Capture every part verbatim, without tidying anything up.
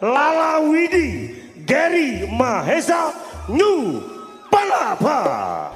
Lala Widi, Gary Mahesa, New Palapa.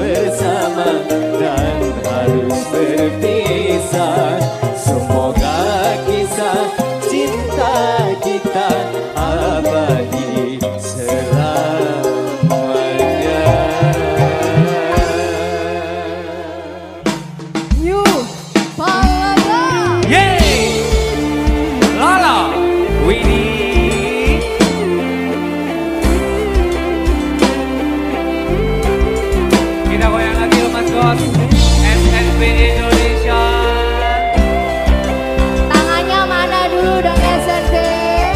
bersama dan harus berpisah. Semoga kisah cinta kita abadi selamanya. New Palapa. Yeay, Lala, Winnie. Kita goyang lagi Mas Bos, S N B Indonesia. Tangannya mana dulu dong S N B?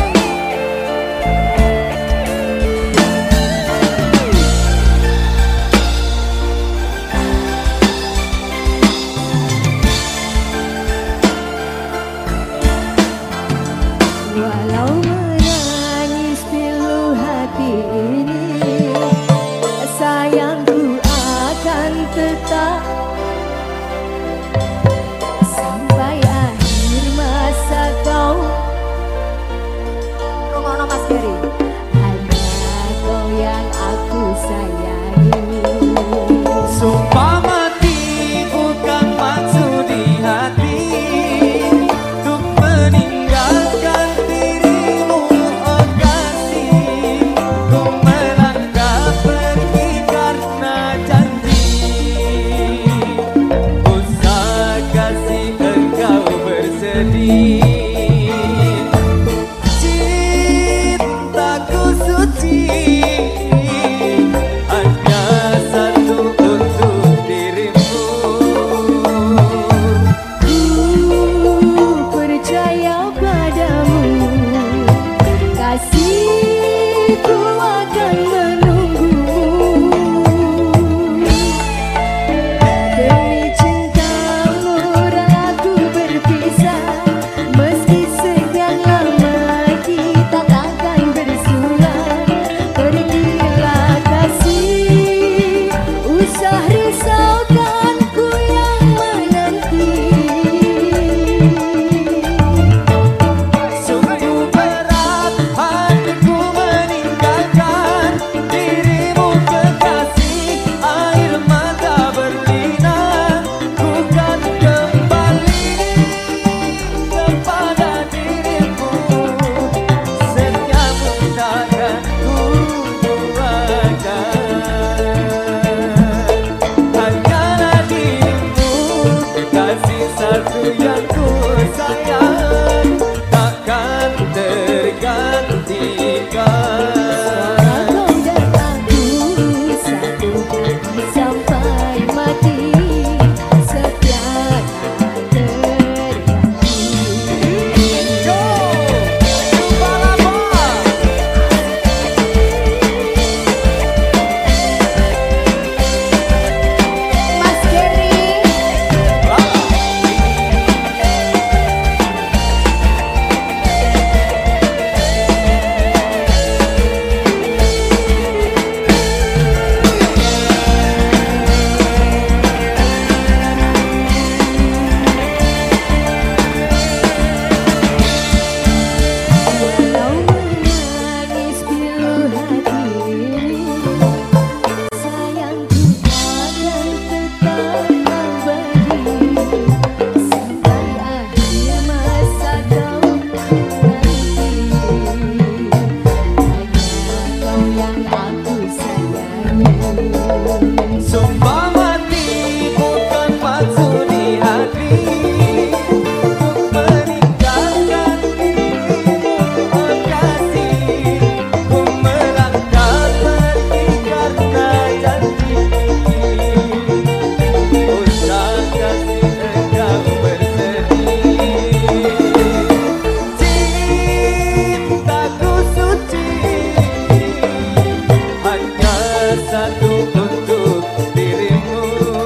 Walau menangis pilu hati ini, sayangku akan tetap sampai akhir masa kau. Rungono Mas Gary, hanya kau yang aku sayangi. Sumpah mati bukan maksud di hati untuk meninggalkan dirimu, oh kasih. Ku melangkah pergi karena janji, usah kasih engkau bersedih. Cintaku suci hanya satu untuk dirimu. Ku percaya padamu, kasihku akan menunggumu. Demi cintamu aku berpisah, meski sekian lama kita takkan bersua. Pergilah kasih, usah risaukan ku yang menanti. Sungguh berat hatiku meninggalkan dirimu kekasih. Air mata berlinang, ku kan kembali kepada dirimu. Setiamu takkan ku duakan. Hanyalah dirimu, kasih satu yang ku sayang, takkan tergantikan. Kau dan aku satu hati sampai mati, setia tak terganti. Yo, Palapa. Mas Gary, walau menangis pilu hati ini, sayangku akan tetap abadi sampai akhir masa kau nanti. Hanya kau yang aku sayangi. Sumpah mati bukan maksud di hati untuk meninggalkan dirimu, oh kasih. Ku melangkah pergi karena janji, usah kasih engkau bersedih. Cintaku suci hanya satu untuk dirimu.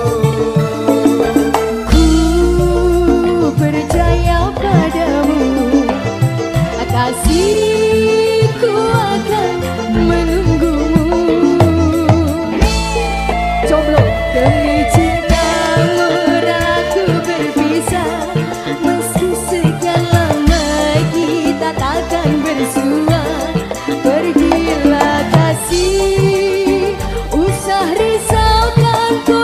Ku percaya padamu, kasihku akan menunggumu. Jomblo demi cintamu aku berpisah, meski sekian lama kita takkan bersua. Pergilah kasih, usah risaukan ku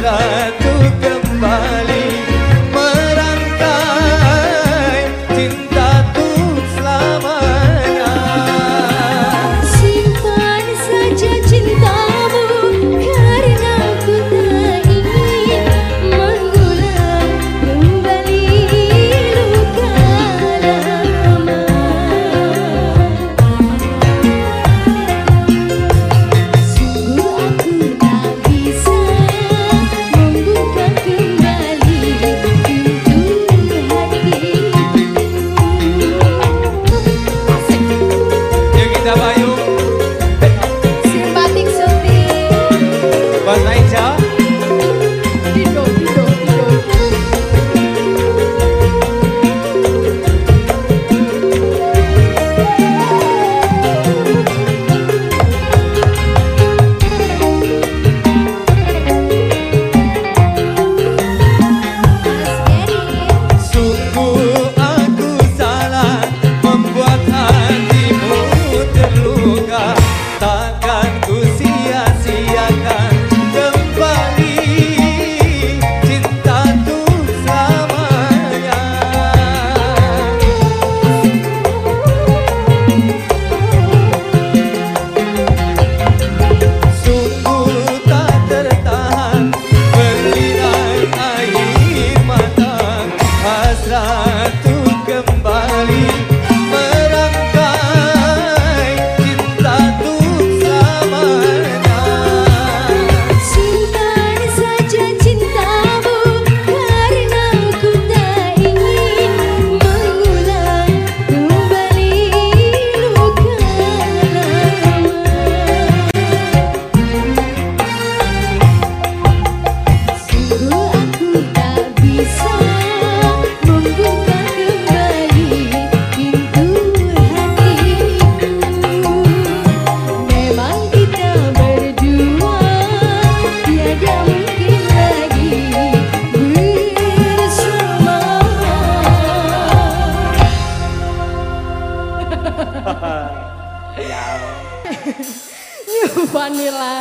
hasratku kembali merangkai cinta tuh selamanya. Simpan saja cintamu karena ku tak ingin mengulang kembali luka lama. Sungguh aku tak bisa membuka kembali pintu hatiku. Yuk kita Bayu, Simpatik Suti. Bos Aica. Dido, dido, dido. Sungguh aku salah membuat hatimu terluka. Takkan ku sia-siakan kembali cinta tuh selamanya. Sungguh tak tertahan berlirai air mata, hasratku kembali merangkai cinta tuh selamanya. Simpan saja cintamu karena ku tak ingin mengulang kembali luka lama. Sungguh aku tak bisa membuka kembali pintu hatiku. Memang kita berdua tiada mungkin lagi bersama. Vanilla.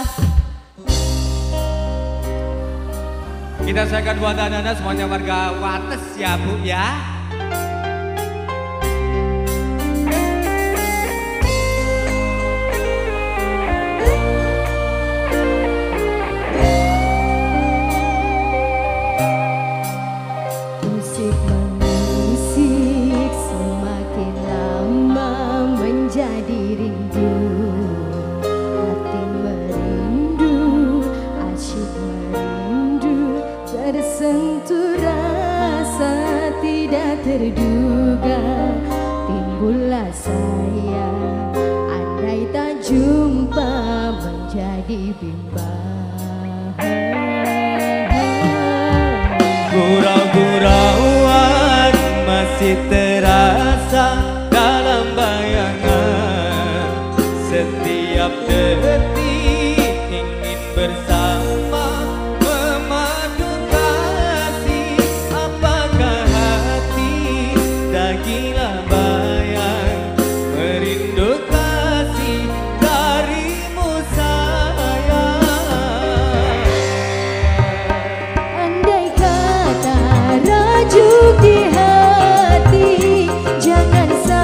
Kita sayangkan buat anda semuanya warga Wates ya Bu ya. Musik mengusik semakin lama menjadi rindu. Hati merindu, asyik merindu, tersentuh rasa tidak terduga. Timbullah sayang, andai tak jumpa menjadi bimbang. Gurau-gurauan masih terasa dalam bayangan. Setiap detik ingin bersama memadu kasih. Apakah hati dah gila bayang merindu kasih darimu sayang. Andai kata rajuk di hati, jangan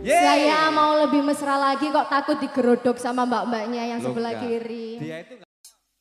Yeay. Saya mau lebih mesra lagi kok takut digerodok sama mbak-mbaknya yang Loh, sebelah enggak. kiri. Dia itu nggak-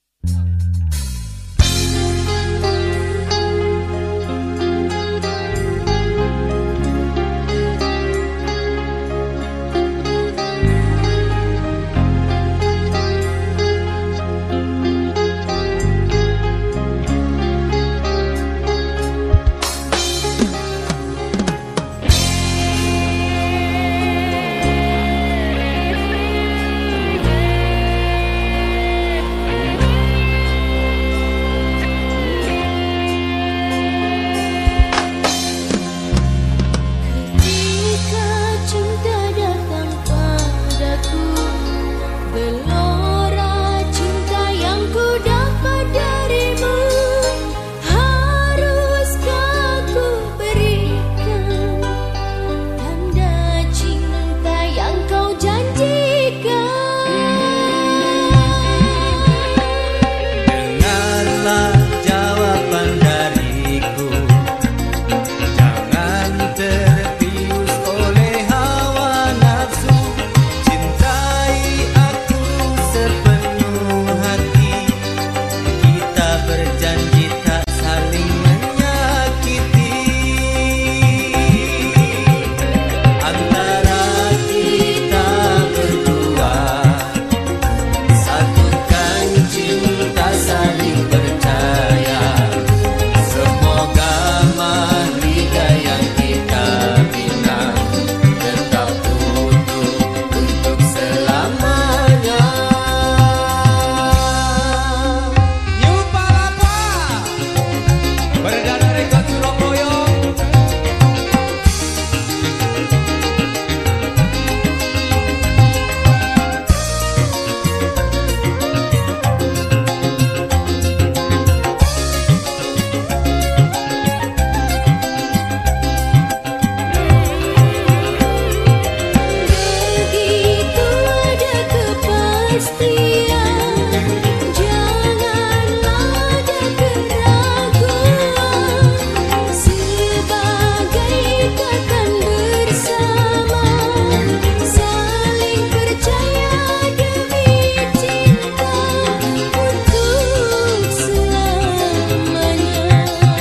Ketika cinta datang padaku, gelora cinta yang ku dapat darimu, haruskah ku berikan tanda cinta yang kau janjikan? Dengarlah jawaban dariku, jangan terbius oleh hawa nafsu. Cintai aku sepenuh hati, kita berjanji tak saling menyakiti. Antara kita berdua, satukan cinta saling percaya. Semoga mahligai yang kita bina tetap utuh untuk selamanya. New Palapa Perdana Rekod Surabaya. Begitu ada kepastian, janganlah ada keraguan, sebagai ikatan bersama, saling percaya demi cinta untuk selamanya.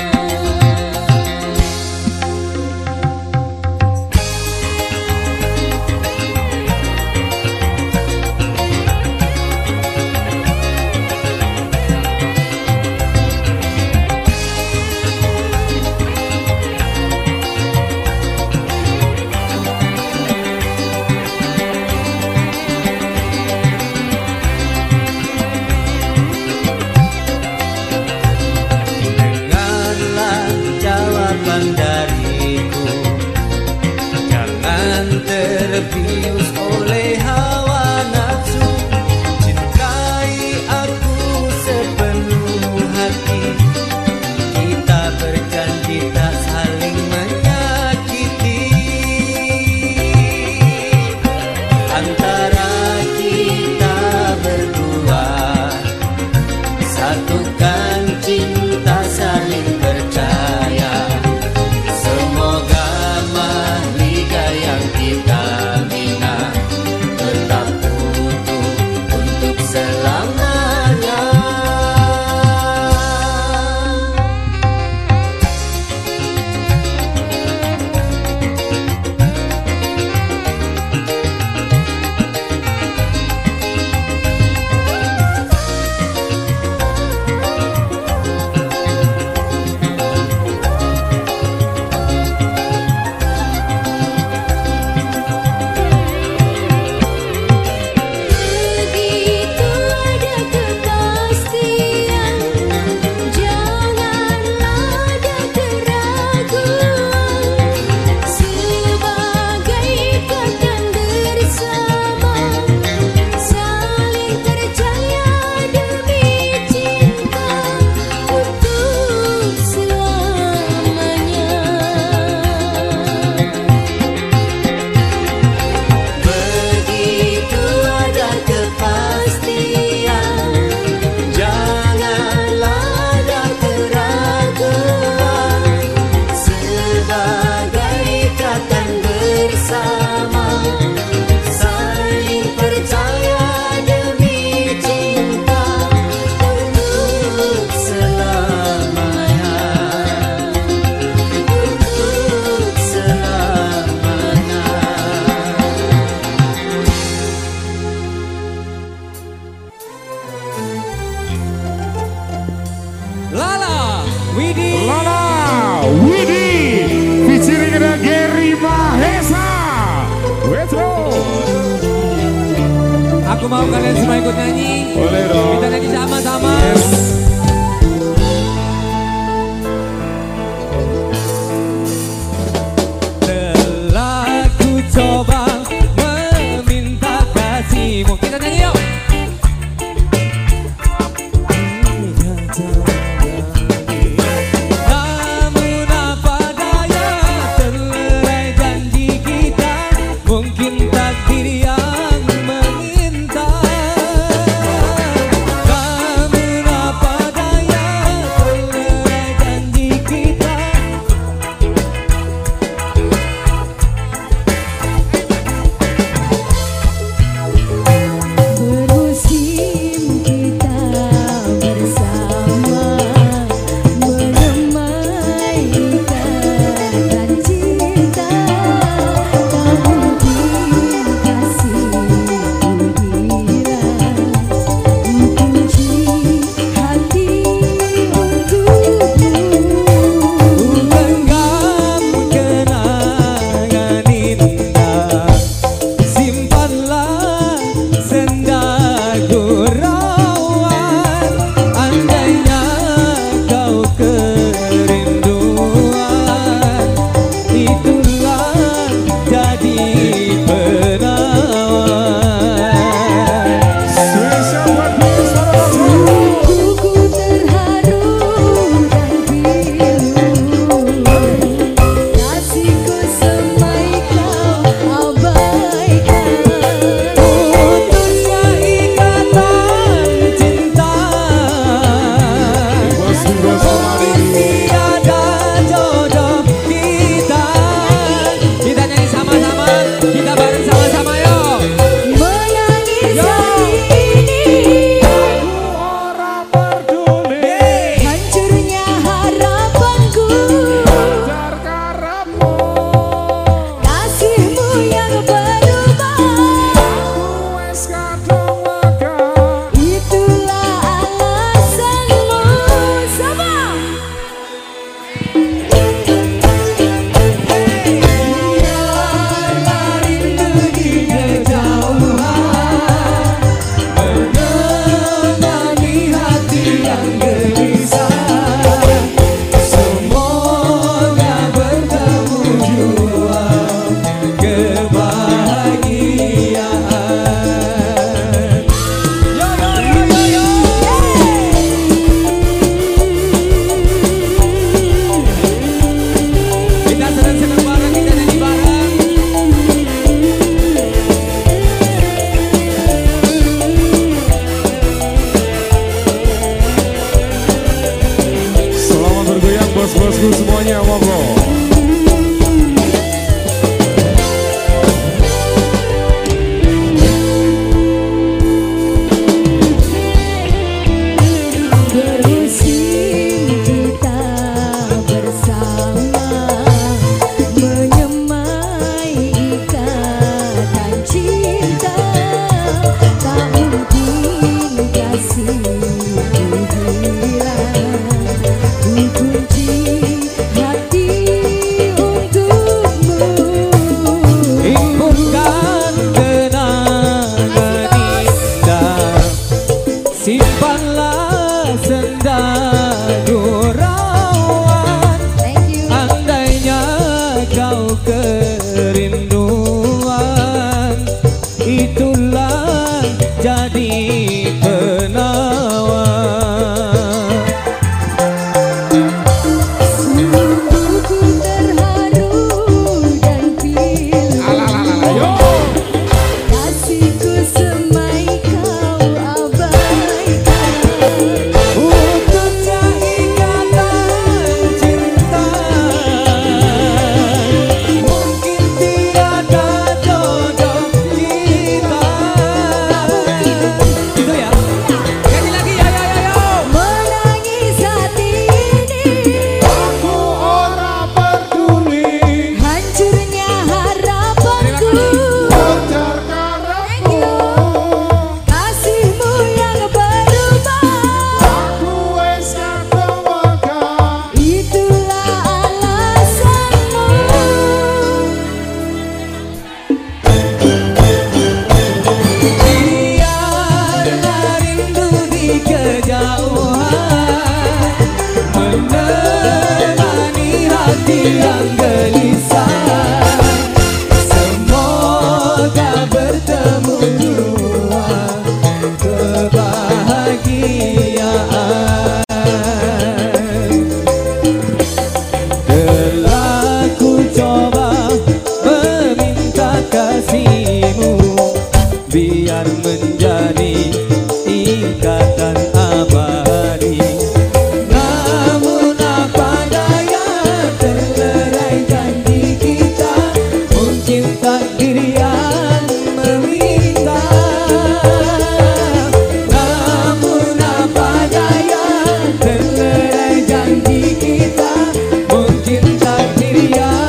Dengarlah jawaban dariku, jangan terbius oleh hawa nafsu. Cintai aku sepenuh hati, kita berjanji tak saling menyakiti. Antara kita berdua, satukan cinta saling percaya. Semoga mahligai yang kita bina Aku mau kalian semua ikut nyanyi. Boleh dong. Kita nyanyi sama-sama. Telah ku coba meminta kasihmu. Kita nyanyi yuk. Namun apa daya, terlerai janji kita, mungkin takdir yang meminta. Namun apa daya, terlerai janji kita. Bermusim kita bersama, menyemai ikatan cinta. Tak mungkin kasihku hilang, kunci hati untukmu. Genggam kenangan indah, simpanlah senda gurauan. Andainya kau kerinduan, itulah jadi penawan. Spesial buat Miss Sarah. Kuku terharu dan pilu, kasihku semai kau abaikan. Putusnya ikatan cinta, Bos Bos mungkin tiada jodoh kita. Kita nyanyi sama-sama, kita bareng sama-sama yuk. Menangis hati ini, Orang peduli hancurnya harapanku. terkarepmu. Kasihmu yang berubah, Wes kadung lega. itulah alasanmu. Sama. Biarlah rindu di kejauhan menemani hati yang gelisah. Semoga bertemu jua kebahagiaan. Yo yo yo yo yo. Kita senang-senang bareng, kita nyanyi bareng. Selamat bergoyang bos-bosku semuanya, monggo. Bermusim kita bersama, menyemai ikatan cinta. Tak mungkin kasihku hilang, ku kunci hati hati yang gelisah. Semoga bertemu dua kebahagiaan. Telah ku coba meminta kasihmu biar menjadi ikatan abadi. Namun apa daya, terlerai janji kita, mungkin takdir yang meminta. Namun apa daya, terlerai janji kita, mungkin takdir yang.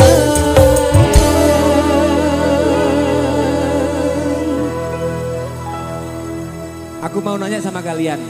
Aku mau nanya sama kalian.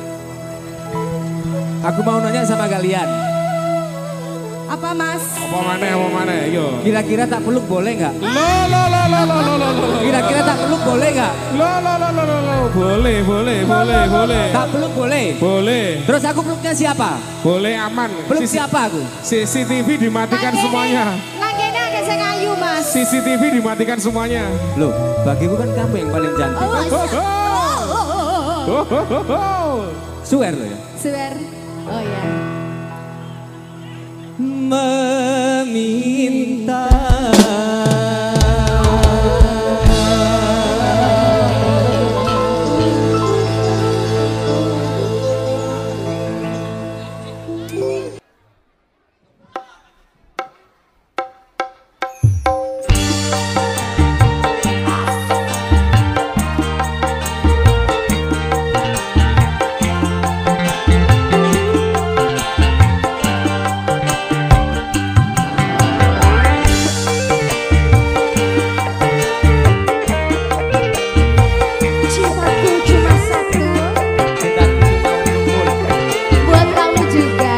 Aku mau nanya sama kalian. Apa mas? Apa mana, apa mana, yo. Kira-kira tak peluk boleh nggak? Lo, lo, lo, lo, lo, lo, lo, lo. Kira-kira tak peluk boleh nggak? Lo, lo, lo, lo, lo, lo. Boleh, boleh, boleh, boleh. Tak peluk boleh. Boleh, Terus aku peluknya siapa? boleh aman. Peluk C C siapa aku? C C T V dimatikan semuanya. Langkene ada sing ayu mas. C C T V dimatikan semuanya. Loh, bagiku kan kamu yang paling cantik. Oh, Ho, ho. Ho, ho, ho, ho. Swear loh ya. swear. Oh ya. Meminta Cintaku cuma satu. Cintaku cuma untukmu. Buat kamu juga.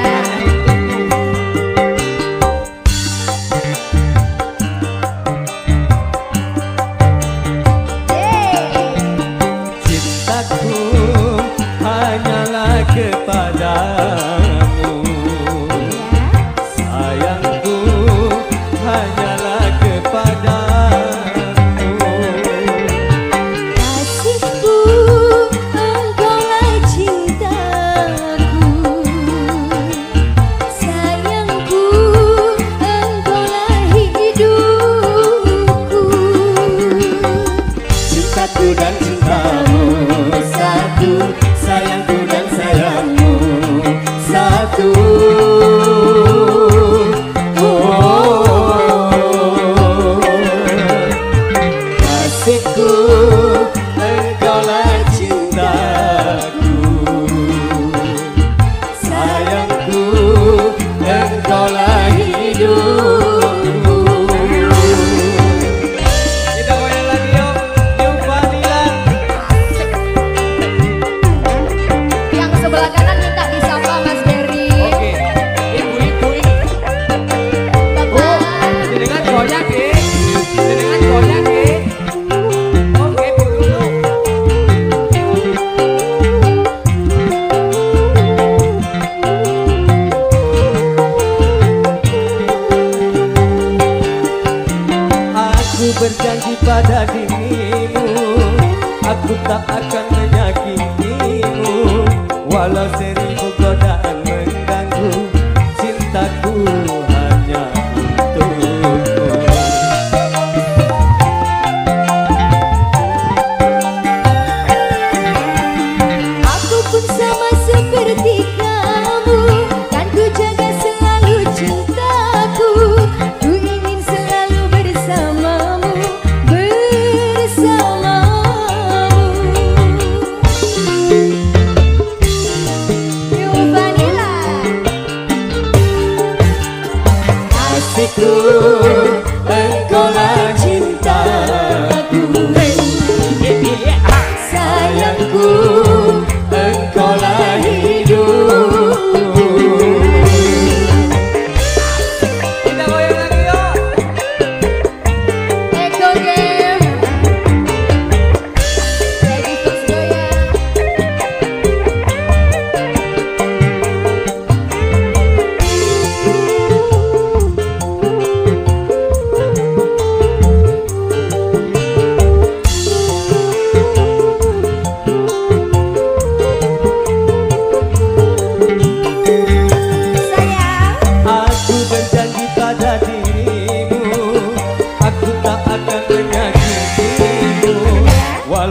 cintaku hanyalah kepadamu, sayangku hanyalah kepadamu. Kasihku, engkaulah cintaku. Sayangku, engkaulah hidupku. Cintaku dan cintamu satu, sayangku dan sayangmu satu. Oh, kasihku, engkaulah cintaku. Sayangku, engkaulah hidupku. Kita goyang lagi yuk. Yuk Vanilla. Yang sebelah kanan minta disapa Mas Berry. Oke. Ibu-ibu ini. Bapak. Dengan goyang deh. Dengan goyang deh. Oke, Bu dulu. Aku berjanji pada dirimu, aku tak akan menyakitimu, walau seribu godaan mengganggu, cintaku hanya untukmu. Aku pun sama seperti kamu, kan ku jaga selalu cintaku. Ku ingin selalu bersamamu, bersamamu. Yo Vanilla.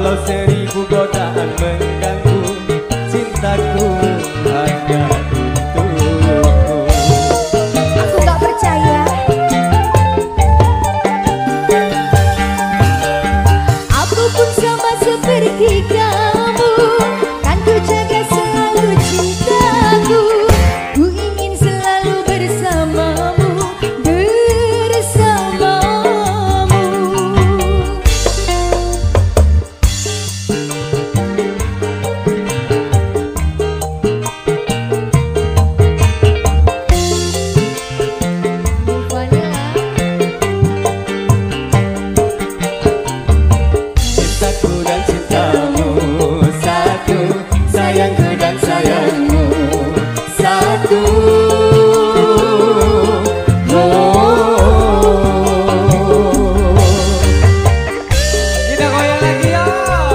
Walau seribu godaan mengganggu, cintaku hanya untukmu. Aku gak percaya. Aku pun sama seperti kamu, kan ku jaga selalu cintaku. Ku ingin selalu bersamamu, bersamamu. Cintaku dan cintamu satu, sayangku dan sayangmu satu. Kita goyang lagi yo.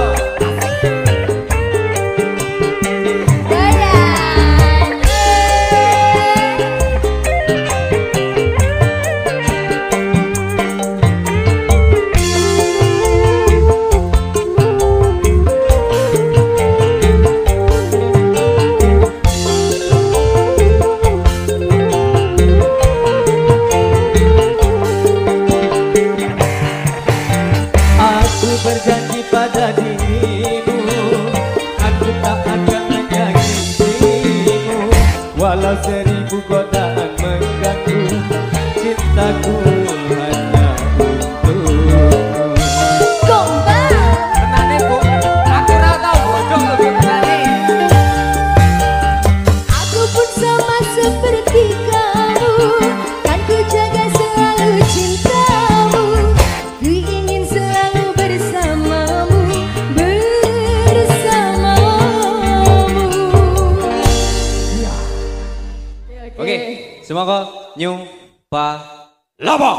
Aku berjanji pada dirimu, aku tak akan menyakitimu. Walau seribu godaan mengganggu, cintaku hanya untukmu. Gombal. Tenane Bu, aku ora tau bojong lho Bu tenane. Aku pun sama seperti kamu, kan ku jaga selalu cintamu. Ku ingin selalu bersamamu, bersamamu. Oke, semoga nyum pa labo.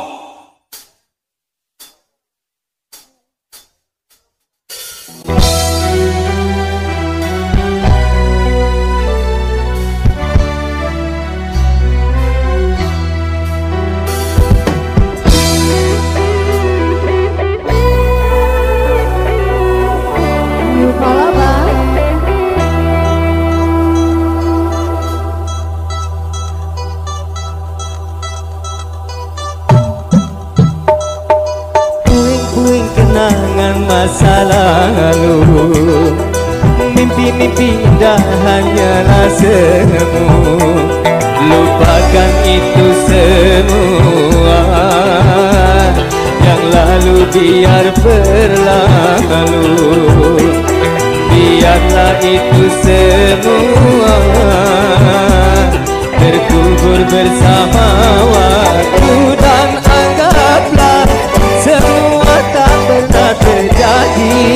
Puing-puing kenangan masa lalu, mimpi-mimpi indah hanyalah semu. Lupakan itu semua, yang lalu biar berlalu. Biarlah itu semua terkubur bersama waktu, dan anggaplah semua tak pernah terjadi.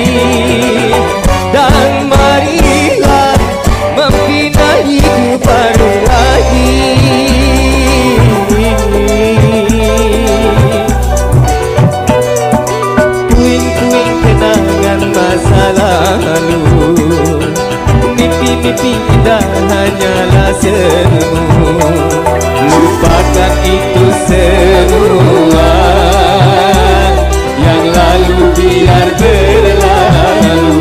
Dan marilah membina hidup baru lagi. Puing-puing kenangan masa lalu, mimpi-mimpi indah hanyalah semu. Lupakan itu semua, yang lalu biar berlalu.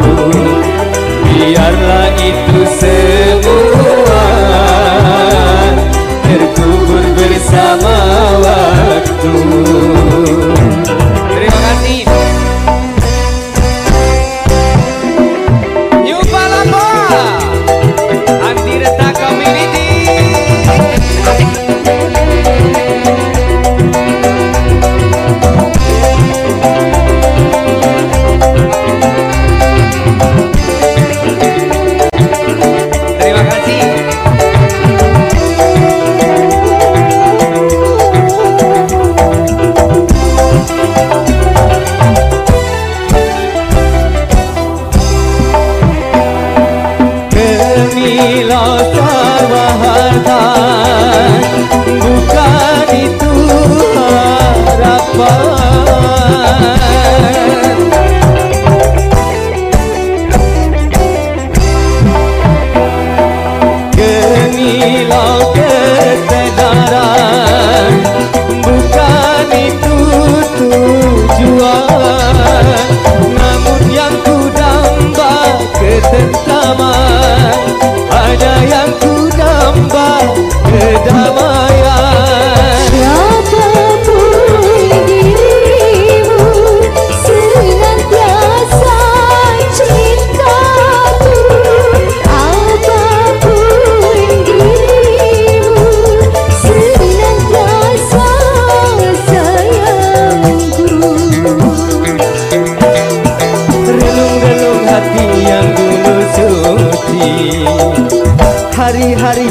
Biarlah itu semua terkubur bersama waktu. Terima kasih. Nyum pa labo. Anti Reta Community.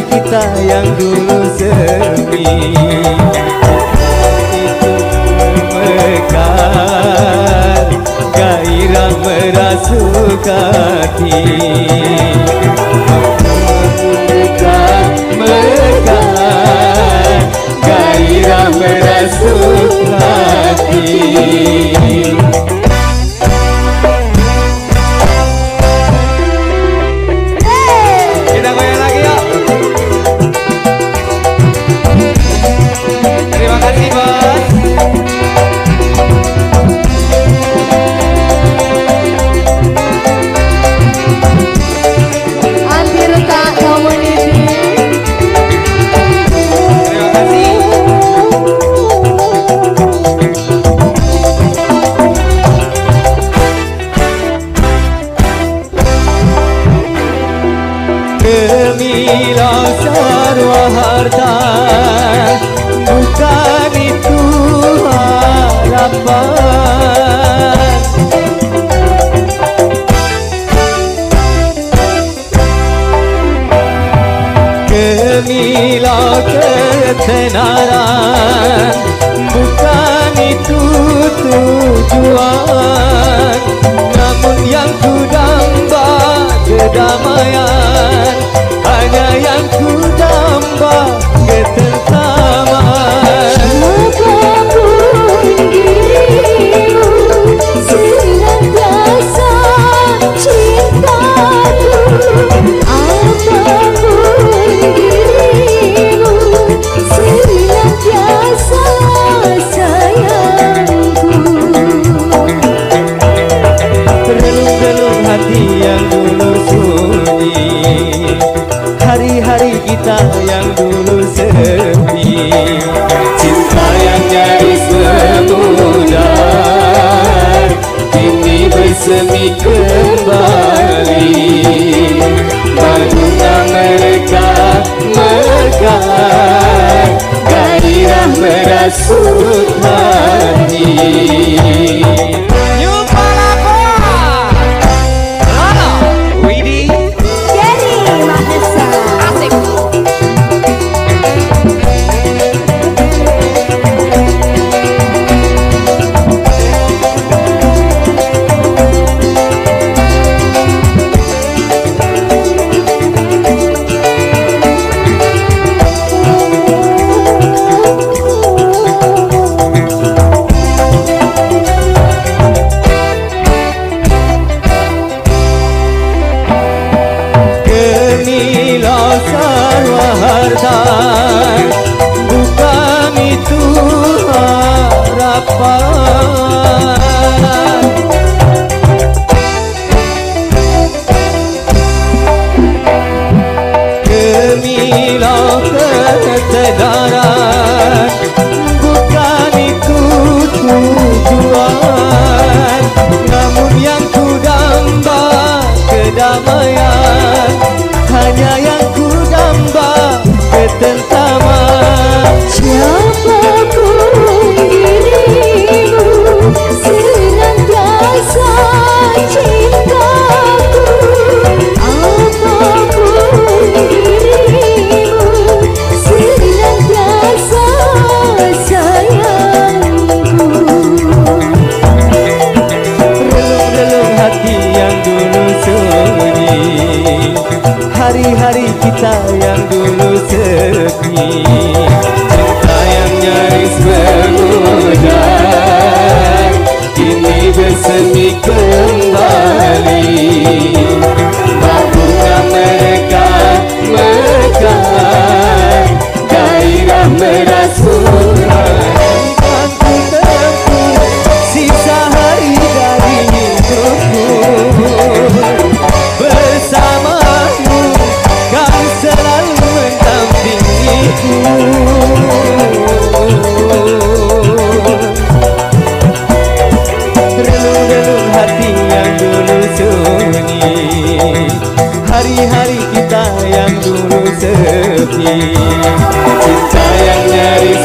kita yang dulu semi. Itu mekar, gairah merasuk hati. Mekar, mekar, gairah merasuk hati. Kita goyang lagi yuk. Terima kasih bos. Antirta Community. Terima kasih. Gemilang sarwa harta, bukan itu harapan. Gemilang ketenaran, bukan itu tujuan. Namun yang ku damba kedamaian, hanya yang ku damba ketentraman. Apapun dirimu, senantiasa cintaku. Apapun dirimu, senantiasa sayangku. Relung-relung hati yang dulu sunyi, hari-hari kita yang dulu sepi. Cinta yang nyaris memudar, kini bersemi kembali. Berbunga mereka mekar, gairah merasuk hati. Gary Mahesa. Asik. Gemilang sarwa harta, bukan itu harapan. Gemilang ketenaran, bukan itu tujuan. Namun yang ku damba kedamaian, hanya yang ku damba ketentraman. Siapapun dirimu, senantiasa cintaku. Apapun dirimu, senantiasa sayangku. Relung-relung hati yang dulu sunyi, hari-hari kita yang dulu sepi. Cinta yang nyaris memudar, kini bersemi kembali. Bunga mereka mekar, gairah merasuk hati. Sisa hari dari hidupku, bersamamu kau selalu mendampingiku. Relung-relung hati yang dulu sunyi, hari-hari kita yang dulu sepi. Cinta yang nyaris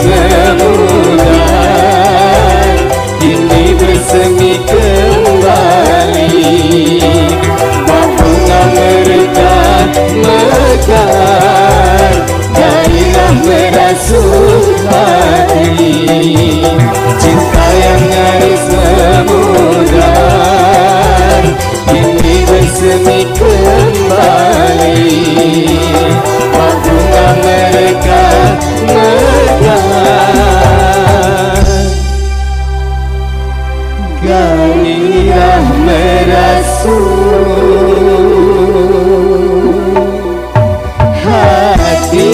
memudar, kini bersemi kembali. Bunga mereka mekar, merasuk hati, cinta yang nyaris memudar kini bersemi kembali. Mampukah mereka megah gairah merasuk hati.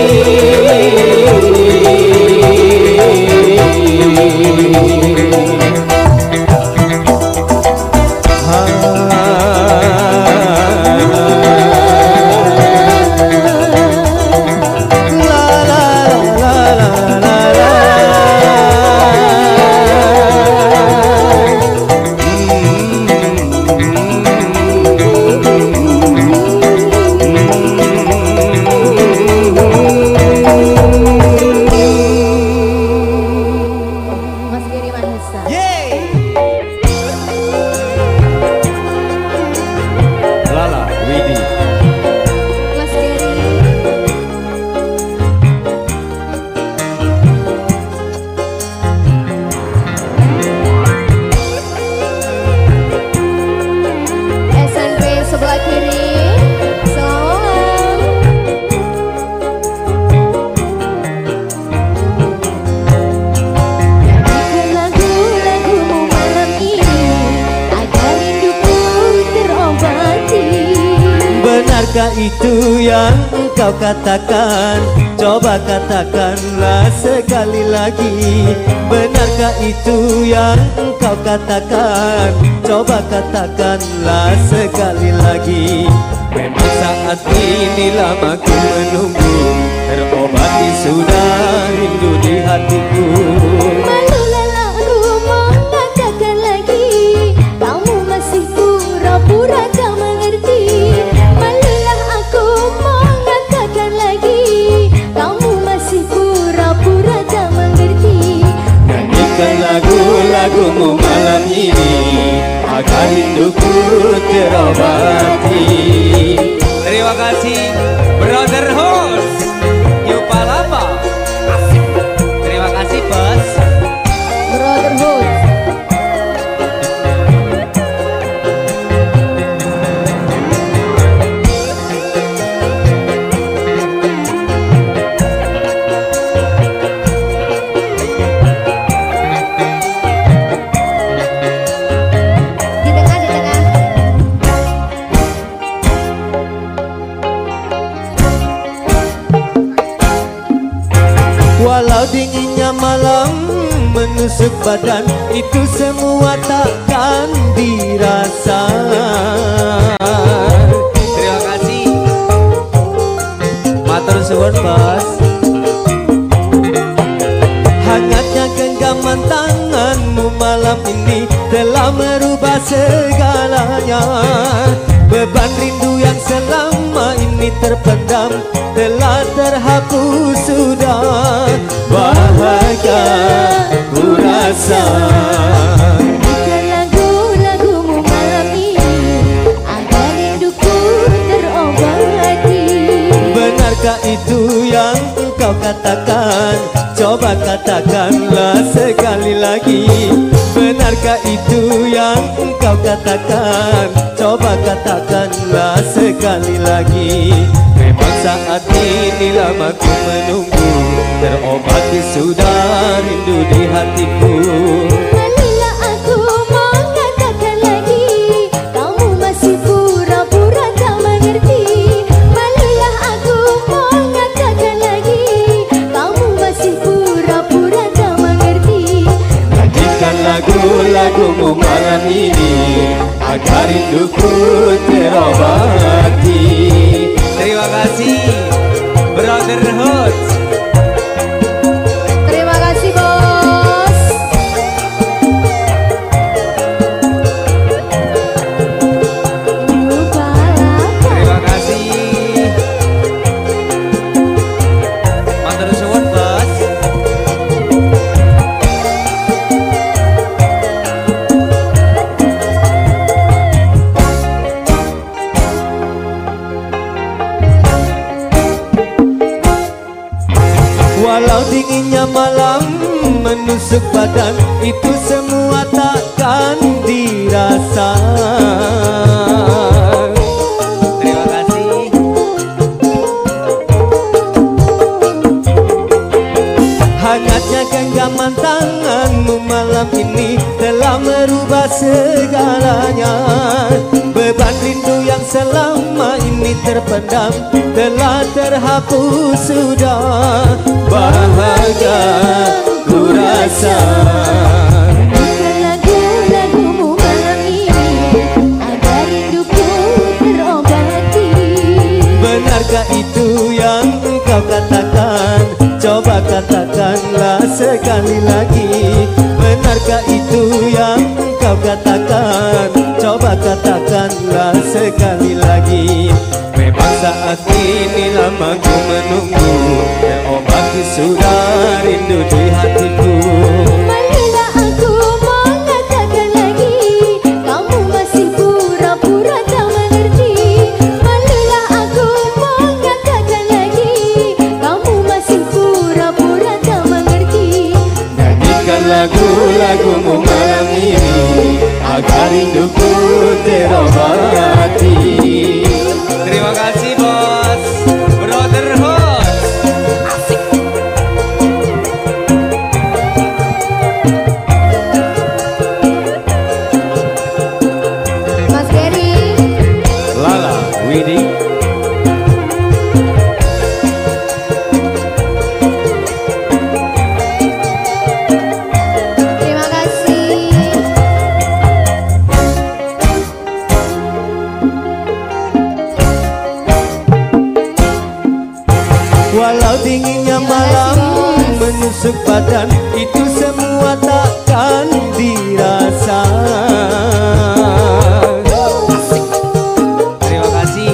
Mas Giri Mahesa. Lala Widi. Mas Giri. S N P sebelah kiri. Salam. Nyanyikan lagu-lagumu malam ini agar rinduku terobati. Benarkah itu yang engkau katakan? Coba katakanlah sekali lagi. Benarkah itu yang engkau katakan? Coba katakanlah sekali lagi. Memang saat ini lama ku menunggu, terobati sudah rindu di hatiku. Malulah aku mengatakan lagi, kamu masih pura-pura tak mengerti. Malulah aku mengatakan lagi, kamu masih pura-pura tak mengerti. Nyanyikan lagu-lagumu malam ini agar rinduku terobati. Terima kasih Brother Host Yupalapa. Asik. Terima kasih bos. Brotherhood. Di tengah, di tengah. Walau dinginnya malam menusuk badan, itu semua takkan dirasa. Terima kasih matur suwun bos. Hangatnya genggaman tanganmu malam ini telah merubah segalanya. Beban rindu yang selama ini terpendam telah terhapus sudah. Bahagia ku rasa. Nyanyikan lagu-lagumu malam ini agar rinduku terobati. Benarkah itu yang engkau katakan? Coba katakanlah sekali lagi. Benarkah itu yang engkau katakan? Coba katakanlah sekali lagi. Memang saat ini lama ku menunggu, terobati sudah rindu di hatiku. Malulah aku mengatakan lagi, kamu masih pura-pura tak mengerti. Malulah aku mengatakan lagi, kamu masih pura-pura tak mengerti. Nyanyikan lagu-lagumu malam ini agar rinduku terobati. Terima kasih Brotherhood. Terima kasih bos. Yupalapa. Terima kasih. Matur suwun bos. badan, itu semua takkan dirasa. Terima kasih. Hangatnya genggaman tanganmu malam ini telah merubah segalanya. Beban rindu yang selama ini terpendam telah terhapus sudah. Bahagia ku rasa. Lagu-lagumu malam ini agar rinduku terobati. Benarkah itu yang engkau katakan? Coba katakanlah sekali lagi. Benarkah itu yang engkau katakan? Coba katakanlah sekali lagi. Memang saat ini lama ku menunggu, terobati sudah rindu di hatiku. Marilah aku mengatakan lagi, kamu masih pura-pura tak mengerti. Marilah aku mengatakan lagi, kamu masih pura-pura tak mengerti. Nyanyikan lagu-lagumu malam ini agar rinduku terobati. Terima kasih bos, brother host. Asik. Mas Gary, Lala Widi. terima kasih. Walau dinginnya malam menusuk badan, itu semua takkan dirasa. Terima kasih.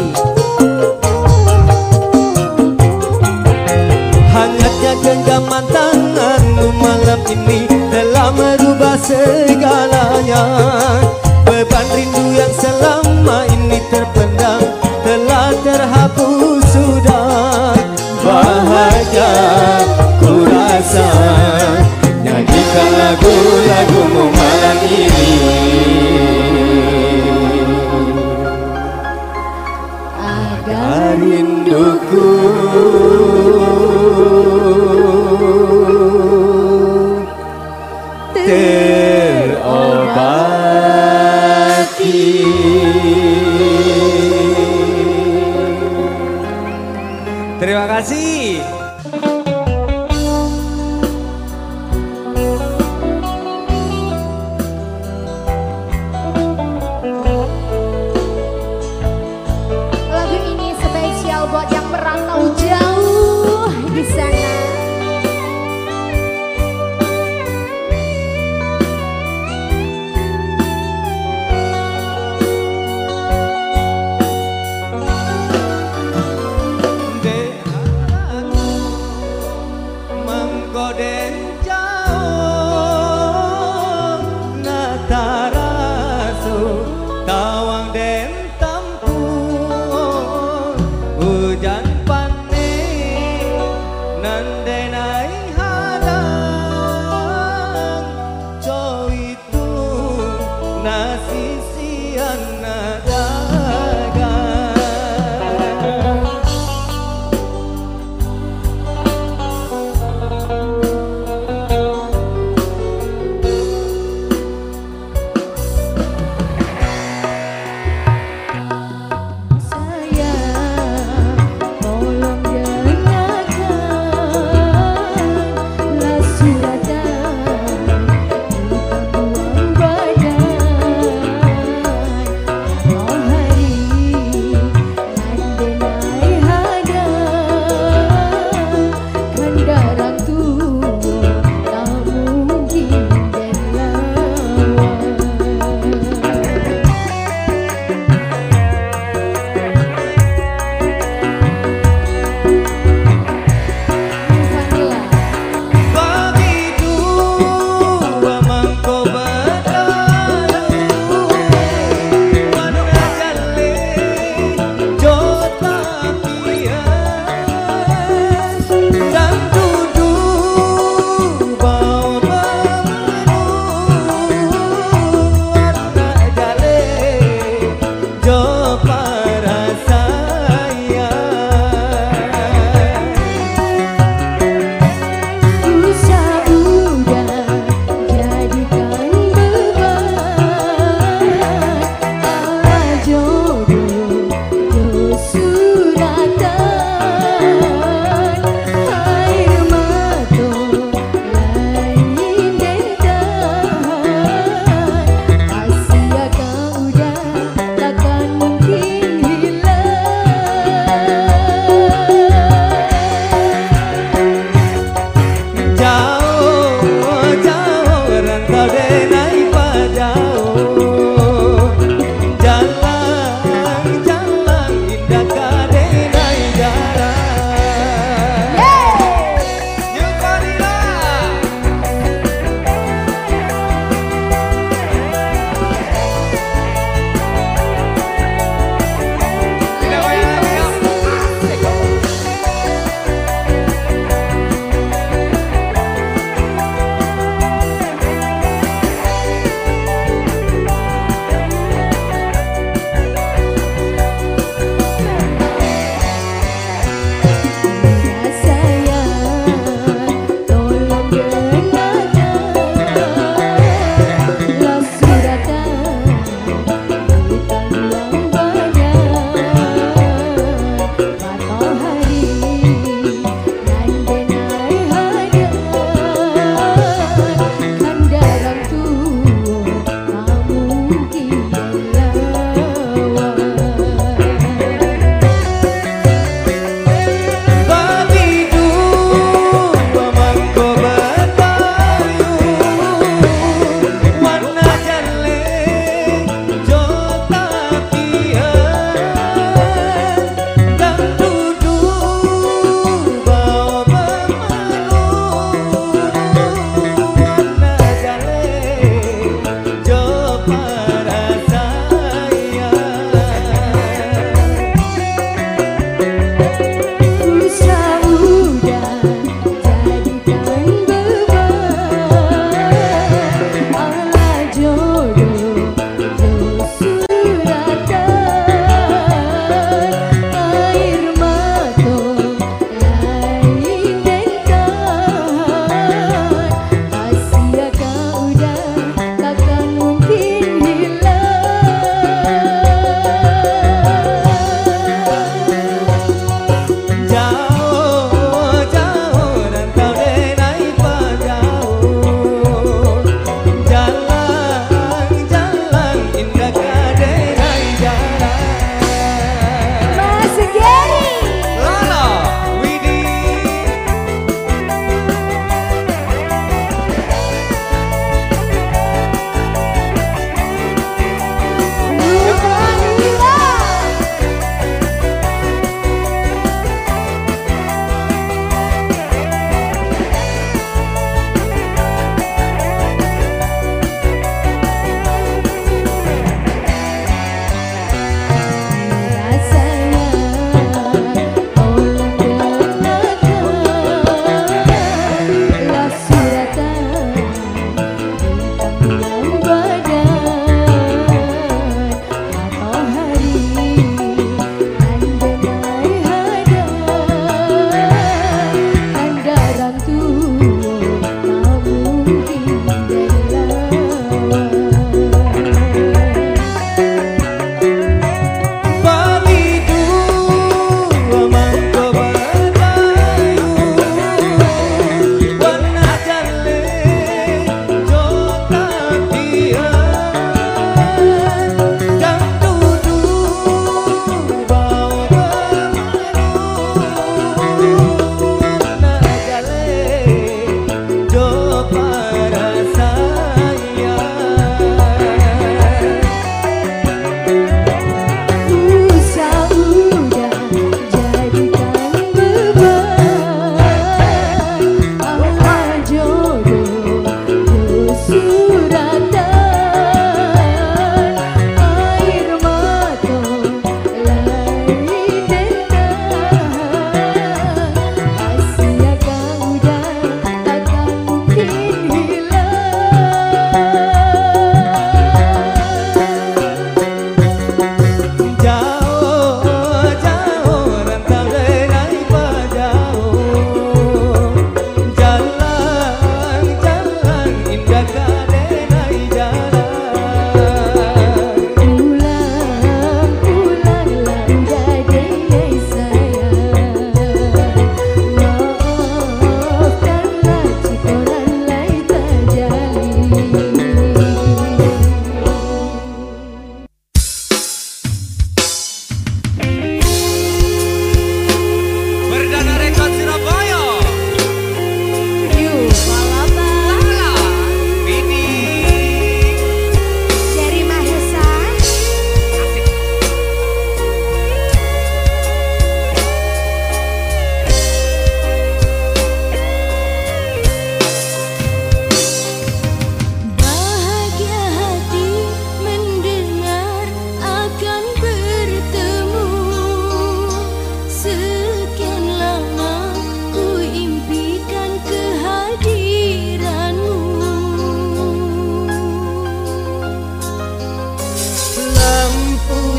Hangatnya genggaman tanganmu malam ini telah merubah segalanya. Beban rindu yang selama ini terpendam telah terhapus sudah. Bahagia ku rasa. Nyanyikan lagu-lagumu malam ini agar rinduku terobati. Terima kasih. Lagu ini spesial buat yang merantau jauh di sana. Menggoden jauh nataraso tawang den tampung hujan panen nandenai halang co itu nasisian nadaga.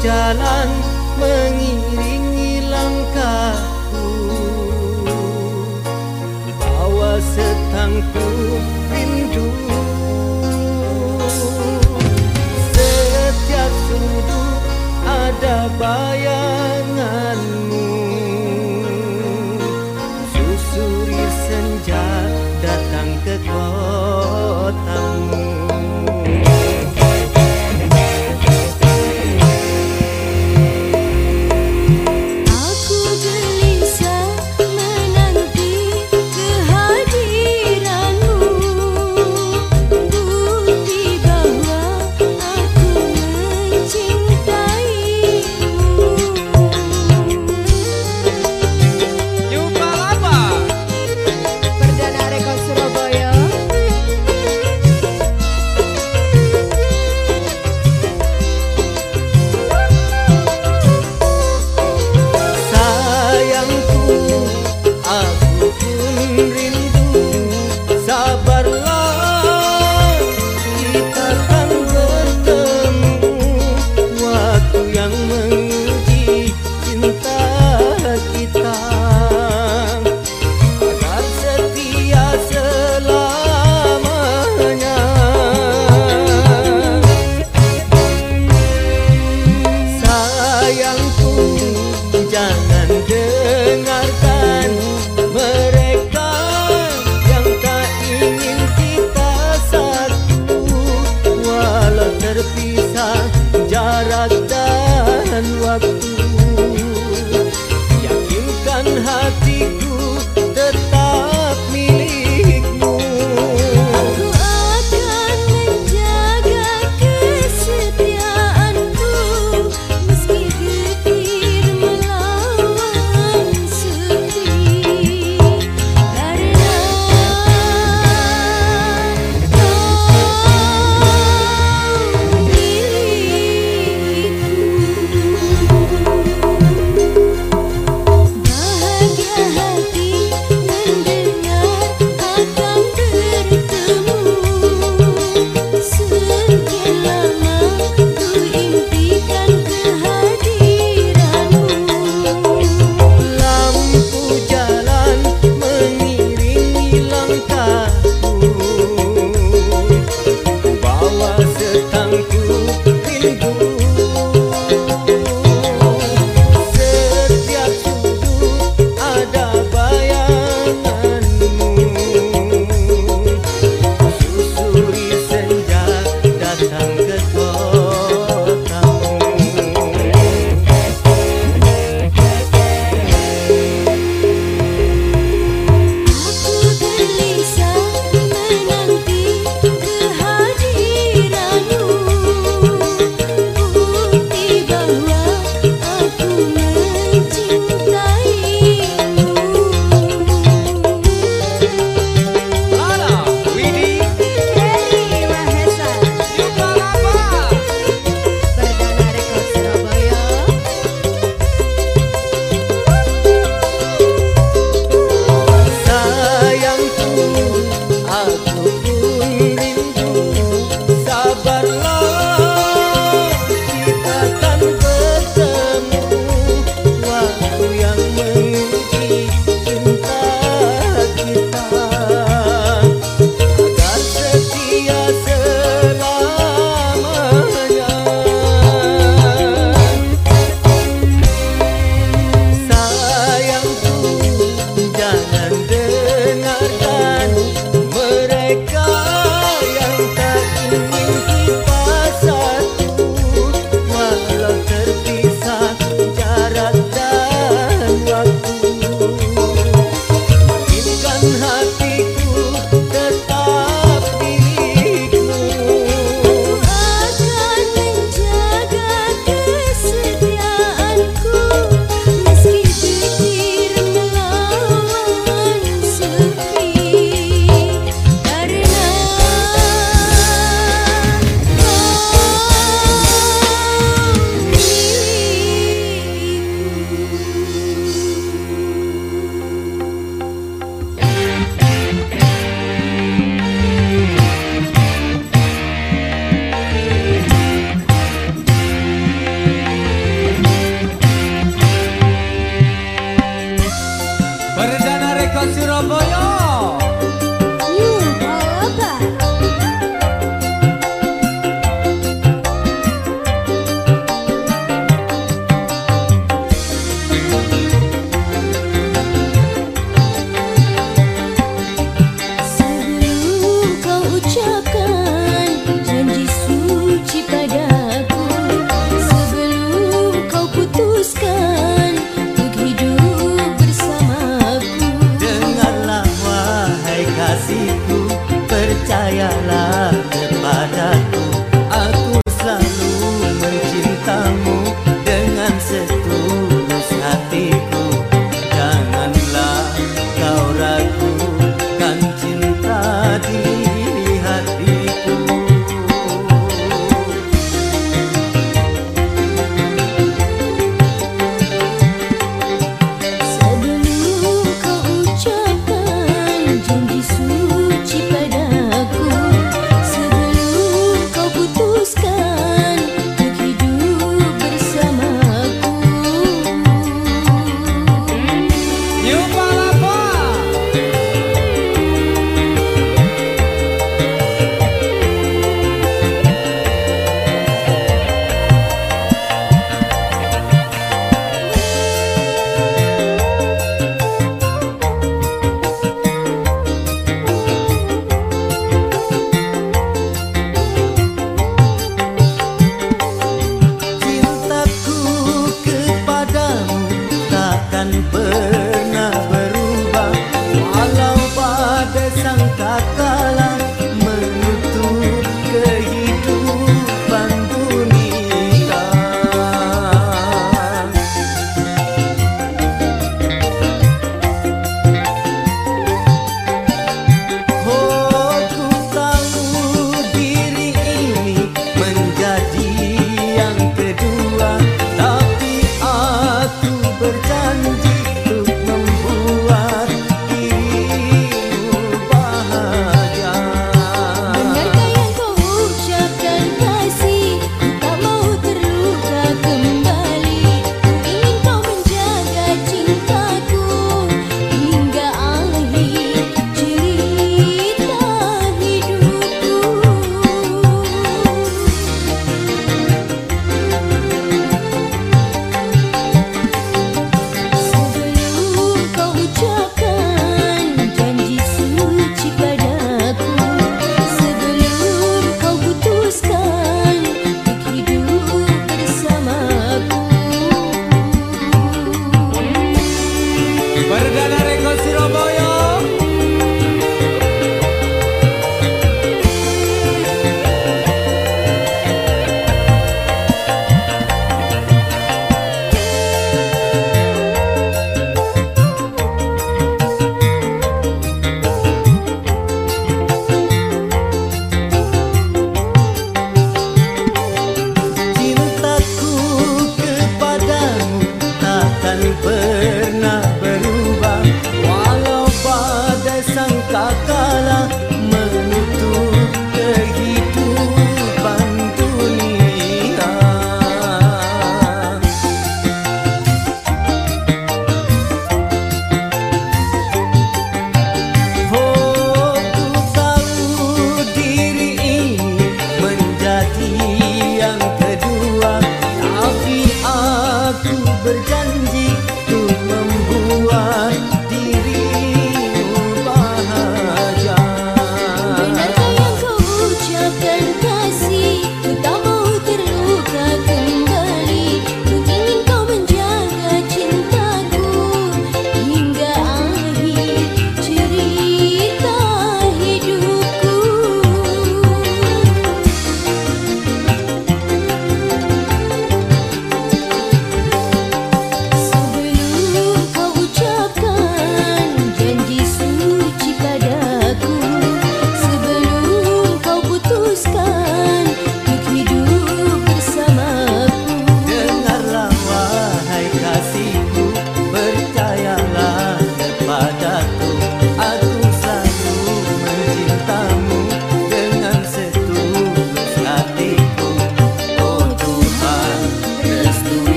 berjalan mengiringi langkahku, bawa setangkup rindu. Setiap sudut ada bayanganmu, susuri senja datang ke kotamu.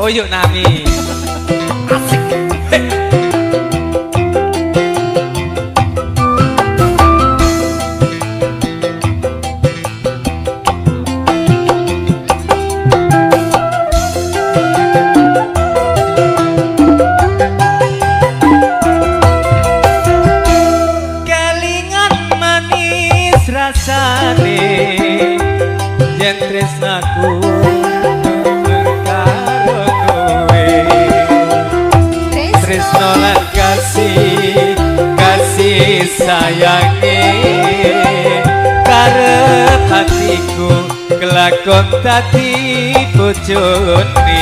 Oh yuk nami. Asik. Hey. Yen tresnaku karo kowe tresno lan kasih kasih sayange karep hatiku kelakon dadi bojone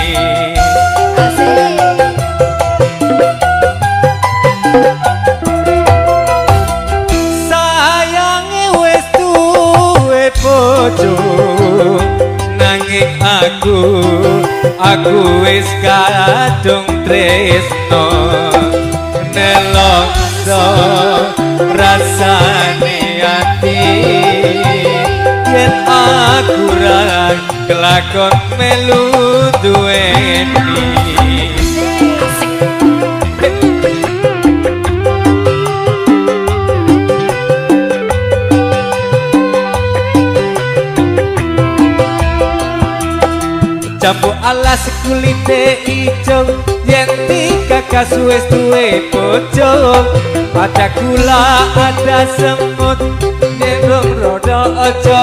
sayange wis duwe bojo nanging aku aku wis kadung tresno nelongso rasane ati yen aku ra kelakon melu duweni jambu alas kulite ijo yen dikakas wis duwe bojo ada gula ada semut nyerung rodo aja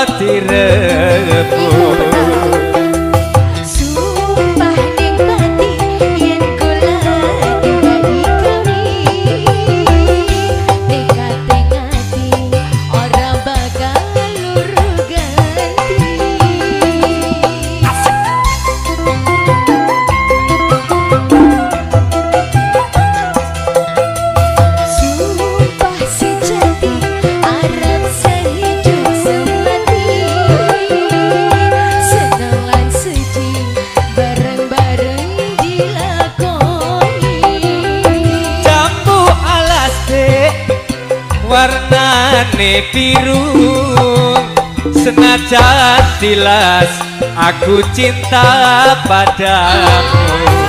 direbut sumpah ning pati yen kula dadi kami tekad ati ora bakal luru ganti warnane biru senajan dilas aku cinta padamu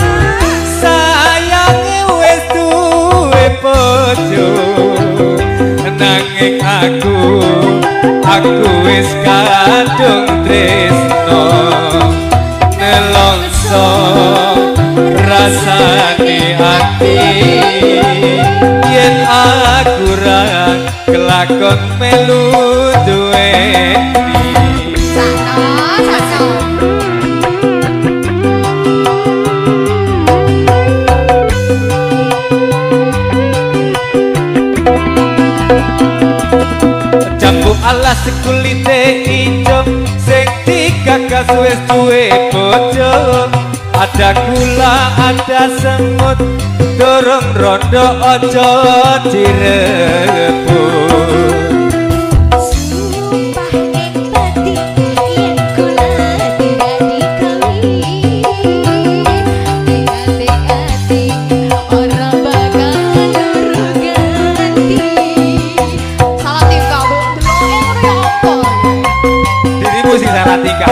sayange wis duwe bojo nanging aku aku wis kadung tresno nelongso rasane ati yen aku ra kelakon melu duweni sana sana jambu alas kulite ijo sing dikakas wis duwe bojo ada gula ada semut dorong rondo aja direbut sumpah ning pati yen kula dadi kami tekad ati ora bakal luru ganti salah tingkah bu delok apa dirimu sing salah tingkah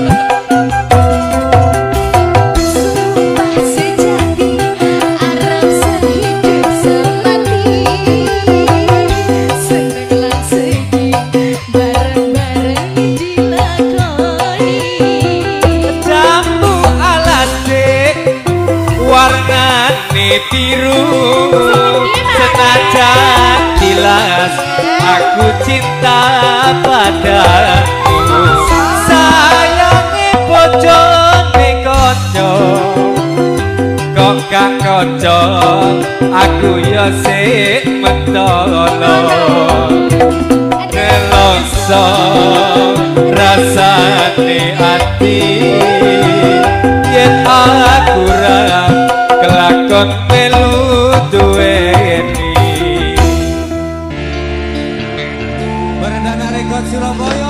biru senajan dilas aku cinta padamu sayange bojone kanca kok gak kanca aku ya sik mentolo nelongso rasane ati yen aku ra kelakon melu duweni Beredana Rekod Surabaya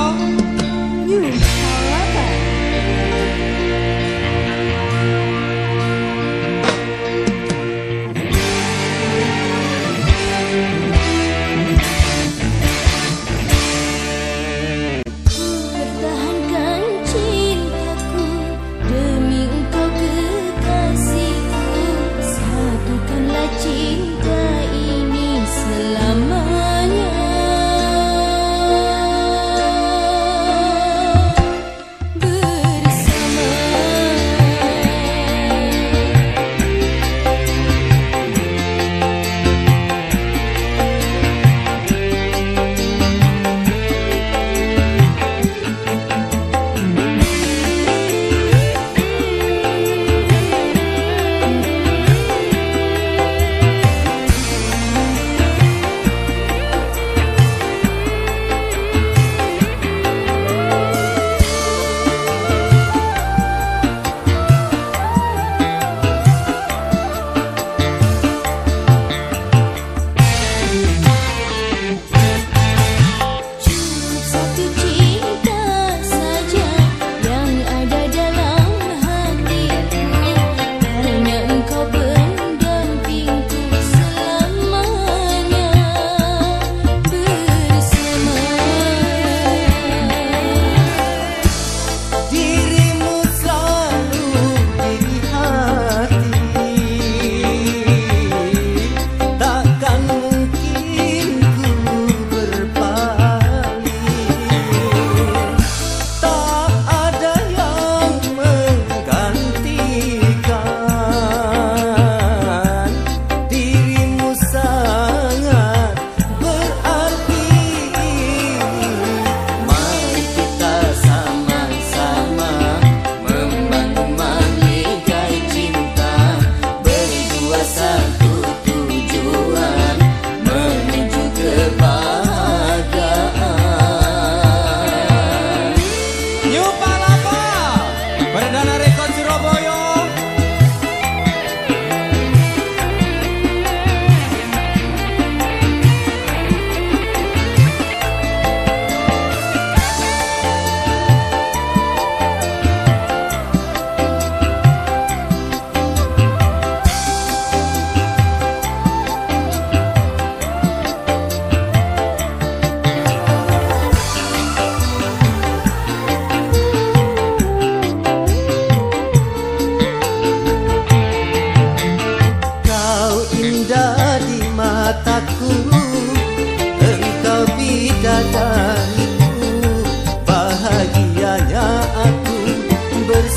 Pertahankan cintaku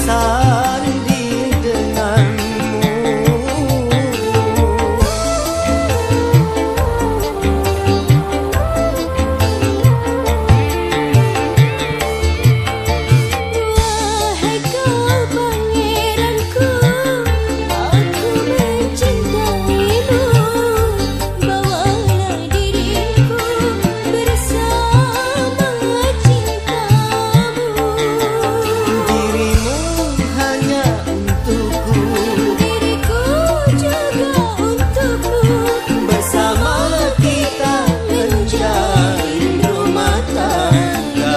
bersanding denganmu. Wahai kau pangeranku, aku mencintaimu. Bawalah diriku bersama cintamu. Dirimu hanya untukku, Diriku juga untukmu. bersama kita menjalin rumah tangga.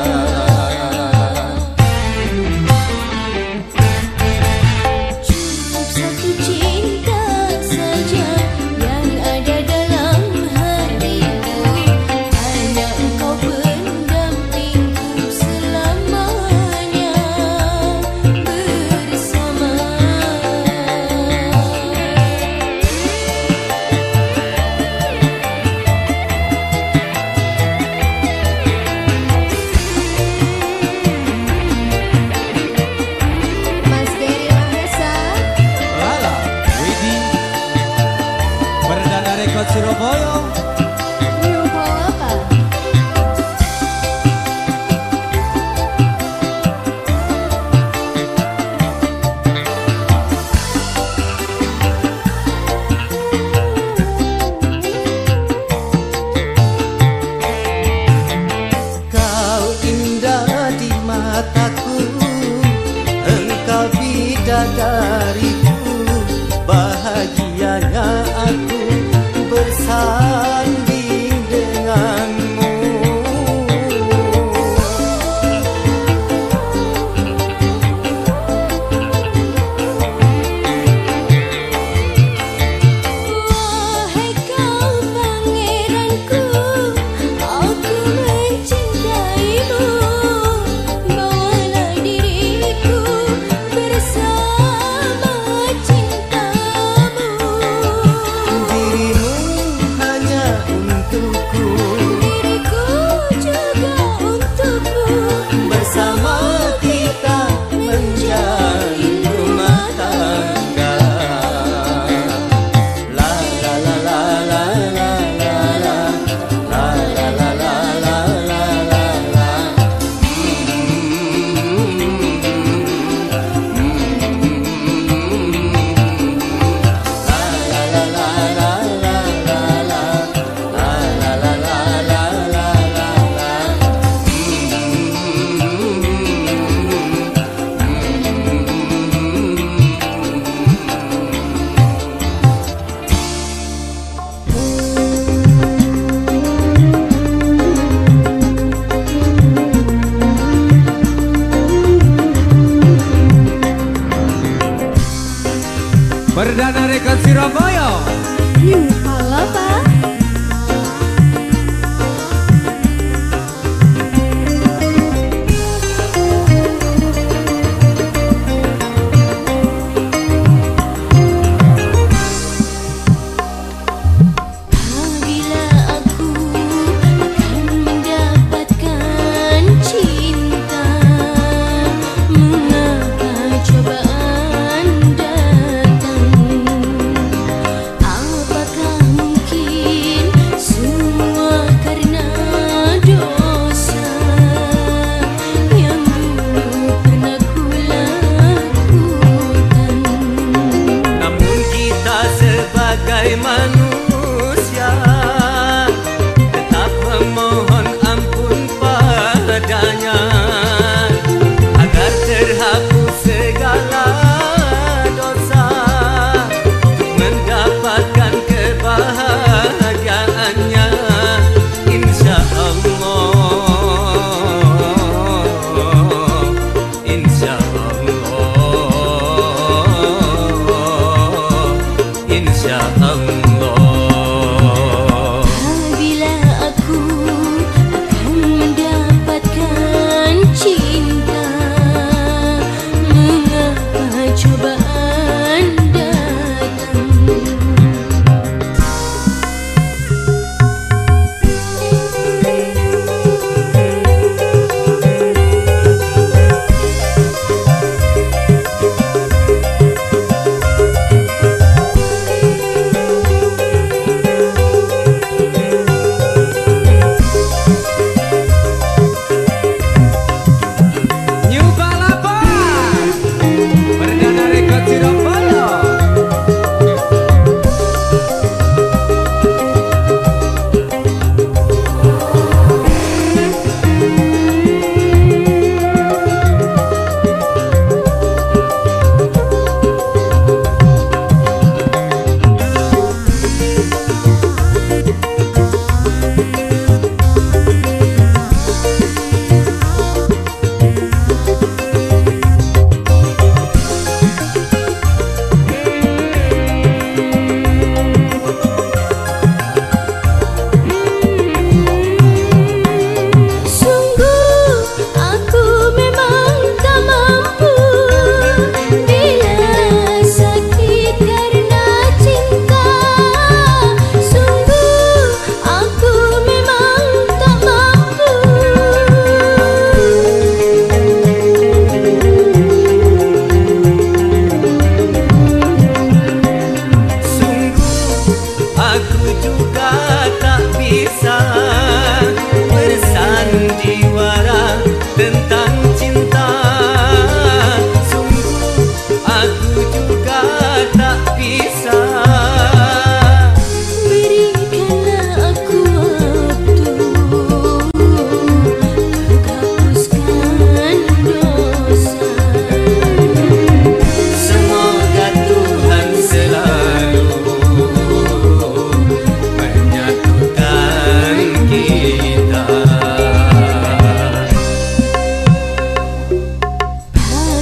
Cukup satu cinta saja yang ada dalam hatiku. Hanya engkau pendampingku selamanya bersama. Mas Dery Mahesa, Lala, Widi, Perdana Rekod Surabaya. New Palapa. Kau indah di mataku, engkau bidadariku. Bahagianya aku bersanding denganmu. Wahai kau pangeranku, aku mencintaimu. Bawalah diriku bersama cintamu. Dirimu hanya untukku, Diriku juga untukmu. bersama kita menjalin rumah tangga. La la la la la la la la. La la la la la la la la. La la la la la la la la. La la la la la la la la. Perdana Rekod Surabaya. New Palapa. Apabila aku akan mendapatkan cinta, mengapa cobaan datang? Apakah mungkin semua karena dosa yang dulu pernah kulakukan? Namun kita sebagai manusia tetap memohon ampun padanya, agar terhapus segala dosa untuk mendapatkan kebahagiaannya. Insya Allah, insya Allah, insya Allah. Apabila aku akan mendapatkan cinta, mengapa cobaan datang?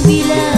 bila